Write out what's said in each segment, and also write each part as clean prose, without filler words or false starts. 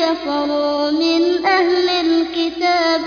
كفروا من أهل الكتاب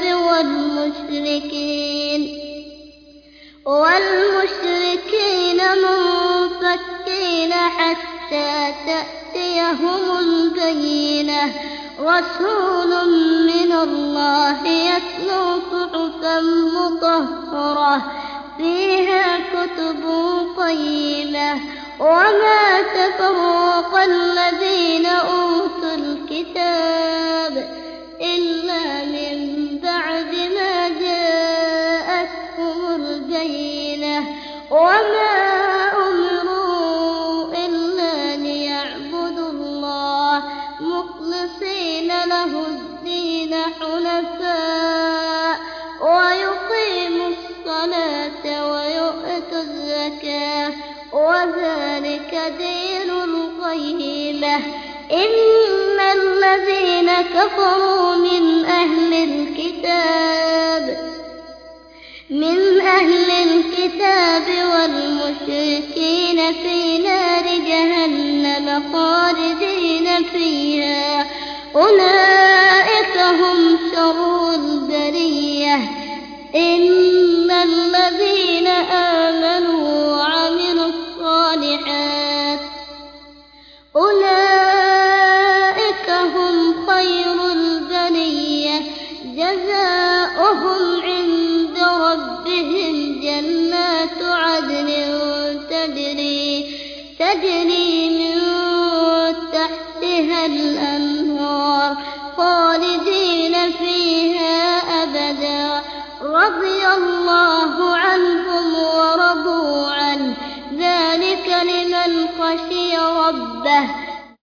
والمشركين منفكين حتى تأتيهم البينة رسول من الله يتلو صحفا مطهرة فيها كتب قيمة وما تفرق الذين أوتوا الكتاب إلا من بعد ما جاءتهم البينة وما أمروا إلا ليعبدوا الله مخلصين له الدين حنفاء ويقيموا الصلاة ويؤتوا الزكاة وذلك دين القيمة إن الذين كفروا من أهل الكتاب والمشركين في نار جهنم خالدين فيها أولئك هم شر البرية إن الذين آمنوا وعملوا الصالحات أولئك هم خير البرية جزاؤهم عند ربهم جنات عدن تجري من تحتها الأنهار خالدين فيها أبدا رضي الله عنهم ورضوا عنه ذلك لمن خشي ربه